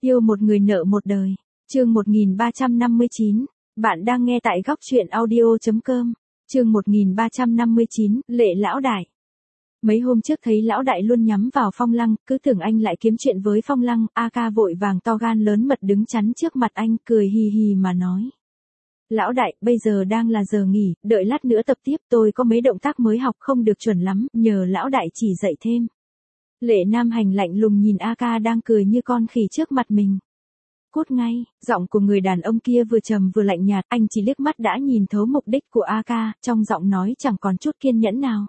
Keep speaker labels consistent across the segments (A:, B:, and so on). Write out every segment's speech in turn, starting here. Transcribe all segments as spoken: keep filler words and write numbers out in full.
A: Yêu một người nợ một đời. Chương một nghìn ba trăm năm mươi chín. Bạn đang nghe tại góc truyện audio.com. Chương một nghìn ba trăm năm mươi chín, Lệ lão đại. Mấy hôm trước thấy lão đại luôn nhắm vào Phong Lăng, cứ tưởng anh lại kiếm chuyện với Phong Lăng, A Ca vội vàng to gan lớn mật đứng chắn trước mặt anh, cười hì hì mà nói. Lão đại, bây giờ đang là giờ nghỉ, đợi lát nữa tập tiếp, tôi có mấy động tác mới học không được chuẩn lắm, nhờ lão đại chỉ dạy thêm. Lệ Nam Hành lạnh lùng nhìn A Ca đang cười như con khỉ trước mặt mình. Cút ngay, giọng của người đàn ông kia vừa trầm vừa lạnh nhạt, anh chỉ liếc mắt đã nhìn thấu mục đích của A Ca, trong giọng nói chẳng còn chút kiên nhẫn nào.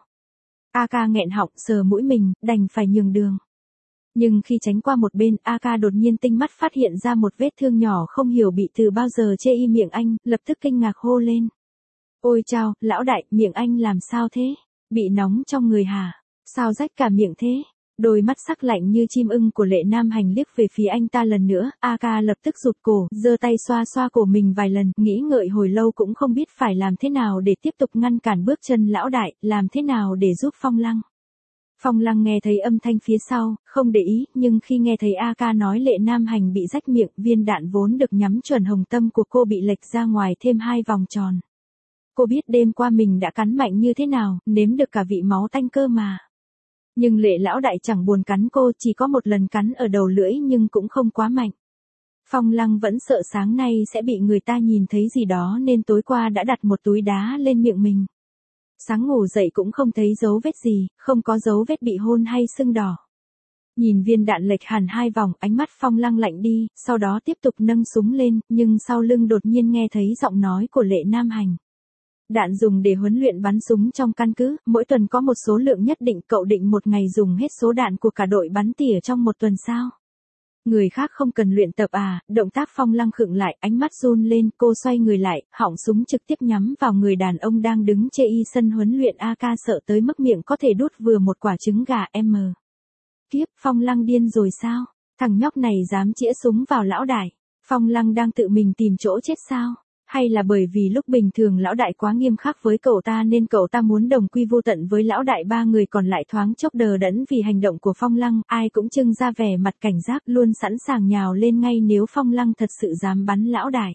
A: A Ca nghẹn họng, sờ mũi mình, đành phải nhường đường. Nhưng khi tránh qua một bên, A Ca đột nhiên tinh mắt phát hiện ra một vết thương nhỏ không hiểu bị từ bao giờ chê y miệng anh, lập tức kinh ngạc hô lên. Ôi chao, lão đại, miệng anh làm sao thế? Bị nóng trong người hả? Sao rách cả miệng thế? Đôi mắt sắc lạnh như chim ưng của Lệ Nam Hành liếc về phía anh ta lần nữa, A Ca lập tức rụt cổ, giơ tay xoa xoa cổ mình vài lần, nghĩ ngợi hồi lâu cũng không biết phải làm thế nào để tiếp tục ngăn cản bước chân lão đại, làm thế nào để giúp Phong Lăng. Phong Lăng nghe thấy âm thanh phía sau, không để ý, nhưng khi nghe thấy A Ca nói Lệ Nam Hành bị rách miệng, viên đạn vốn được nhắm chuẩn hồng tâm của cô bị lệch ra ngoài thêm hai vòng tròn. Cô biết đêm qua mình đã cắn mạnh như thế nào, nếm được cả vị máu tanh cơ mà. Nhưng Lệ lão đại chẳng buồn cắn cô, chỉ có một lần cắn ở đầu lưỡi nhưng cũng không quá mạnh. Phong Lăng vẫn sợ sáng nay sẽ bị người ta nhìn thấy gì đó nên tối qua đã đặt một túi đá lên miệng mình. Sáng ngủ dậy cũng không thấy dấu vết gì, không có dấu vết bị hôn hay sưng đỏ. Nhìn viên đạn lệch hẳn hai vòng, ánh mắt Phong Lăng lạnh đi, sau đó tiếp tục nâng súng lên, nhưng sau lưng đột nhiên nghe thấy giọng nói của Lệ Nam Hành. Đạn dùng để huấn luyện bắn súng trong căn cứ, mỗi tuần có một số lượng nhất định, cậu định một ngày dùng hết số đạn của cả đội bắn tỉa trong một tuần sao? Người khác không cần luyện tập à? Động tác Phong Lăng khựng lại, ánh mắt run lên, cô xoay người lại, họng súng trực tiếp nhắm vào người đàn ông đang đứng chê y sân huấn luyện. A Ca sợ tới mức miệng có thể đút vừa một quả trứng gà M. Kiếp, Phong Lăng điên rồi sao? Thằng nhóc này dám chĩa súng vào lão đại. Phong Lăng đang tự mình tìm chỗ chết sao? Hay là bởi vì lúc bình thường lão đại quá nghiêm khắc với cậu ta nên cậu ta muốn đồng quy vô tận với lão đại? Ba người còn lại thoáng chốc đờ đẫn vì hành động của Phong Lăng, ai cũng trưng ra vẻ mặt cảnh giác, luôn sẵn sàng nhào lên ngay nếu Phong Lăng thật sự dám bắn lão đại.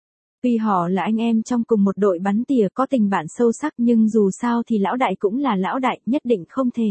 A: Vì họ là anh em trong cùng một đội bắn tỉa có tình bạn sâu sắc, nhưng dù sao thì lão đại cũng là lão đại, nhất định không thể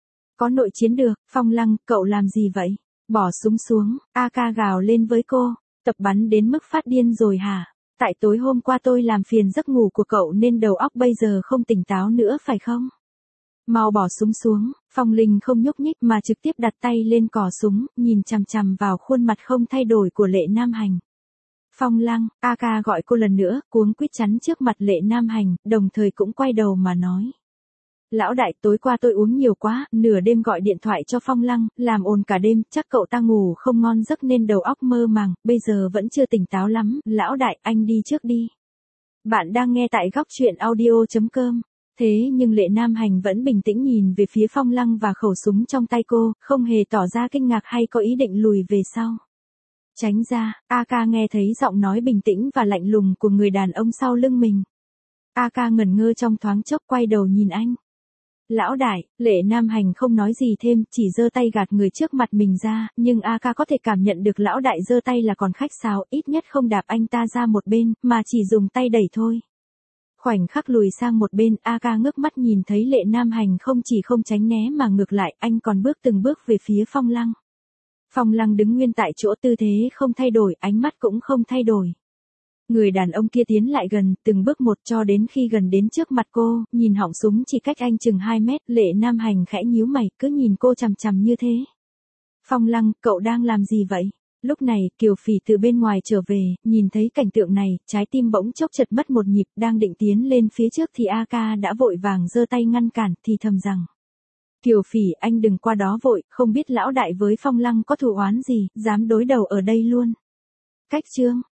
A: có nội chiến được. Phong Lăng, cậu làm gì vậy? Bỏ súng xuống, A Ca gào lên với cô, tập bắn đến mức phát điên rồi hả? Tại tối hôm qua tôi làm phiền giấc ngủ của cậu nên đầu óc bây giờ không tỉnh táo nữa phải không? Mau bỏ súng xuống. Phong Linh không nhúc nhích mà trực tiếp đặt tay lên cò súng, nhìn chằm chằm vào khuôn mặt không thay đổi của Lệ Nam Hành. Phong Lăng, A Ca gọi cô lần nữa, cuống quýt chắn trước mặt Lệ Nam Hành, đồng thời cũng quay đầu mà nói. Lão đại, tối qua tôi uống nhiều quá, nửa đêm gọi điện thoại cho Phong Lăng, làm ồn cả đêm, chắc cậu ta ngủ không ngon giấc nên đầu óc mơ màng, bây giờ vẫn chưa tỉnh táo lắm. Lão đại, anh đi trước đi. Bạn đang nghe tại góc truyện audio.com. Thế nhưng Lệ Nam Hành vẫn bình tĩnh nhìn về phía Phong Lăng và khẩu súng trong tay cô, không hề tỏ ra kinh ngạc hay có ý định lùi về sau. Tránh ra. A Ca nghe thấy giọng nói bình tĩnh và lạnh lùng của người đàn ông sau lưng mình. A Ca ngẩn ngơ trong thoáng chốc, quay đầu nhìn anh. Lão đại, Lệ Nam Hành không nói gì thêm, chỉ giơ tay gạt người trước mặt mình ra, nhưng A Ca có thể cảm nhận được lão đại giơ tay là còn khách sáo, ít nhất không đạp anh ta ra một bên, mà chỉ dùng tay đẩy thôi. Khoảnh khắc lùi sang một bên, A Ca ngước mắt nhìn thấy Lệ Nam Hành không chỉ không tránh né mà ngược lại, anh còn bước từng bước về phía Phong Lăng. Phong Lăng đứng nguyên tại chỗ, tư thế không thay đổi, ánh mắt cũng không thay đổi. Người đàn ông kia tiến lại gần, từng bước một cho đến khi gần đến trước mặt cô, nhìn họng súng chỉ cách anh chừng hai mét, Lệ Nam Hành khẽ nhíu mày, cứ nhìn cô chằm chằm như thế. Phong Lăng, cậu đang làm gì vậy? Lúc này, Kiều Phỉ từ bên ngoài trở về, nhìn thấy cảnh tượng này, trái tim bỗng chốc chật mất một nhịp, đang định tiến lên phía trước thì A Ca đã vội vàng giơ tay ngăn cản, thì thầm rằng. Kiều Phỉ, anh đừng qua đó vội, không biết lão đại với Phong Lăng có thù oán gì, dám đối đầu ở đây luôn. Cách chương,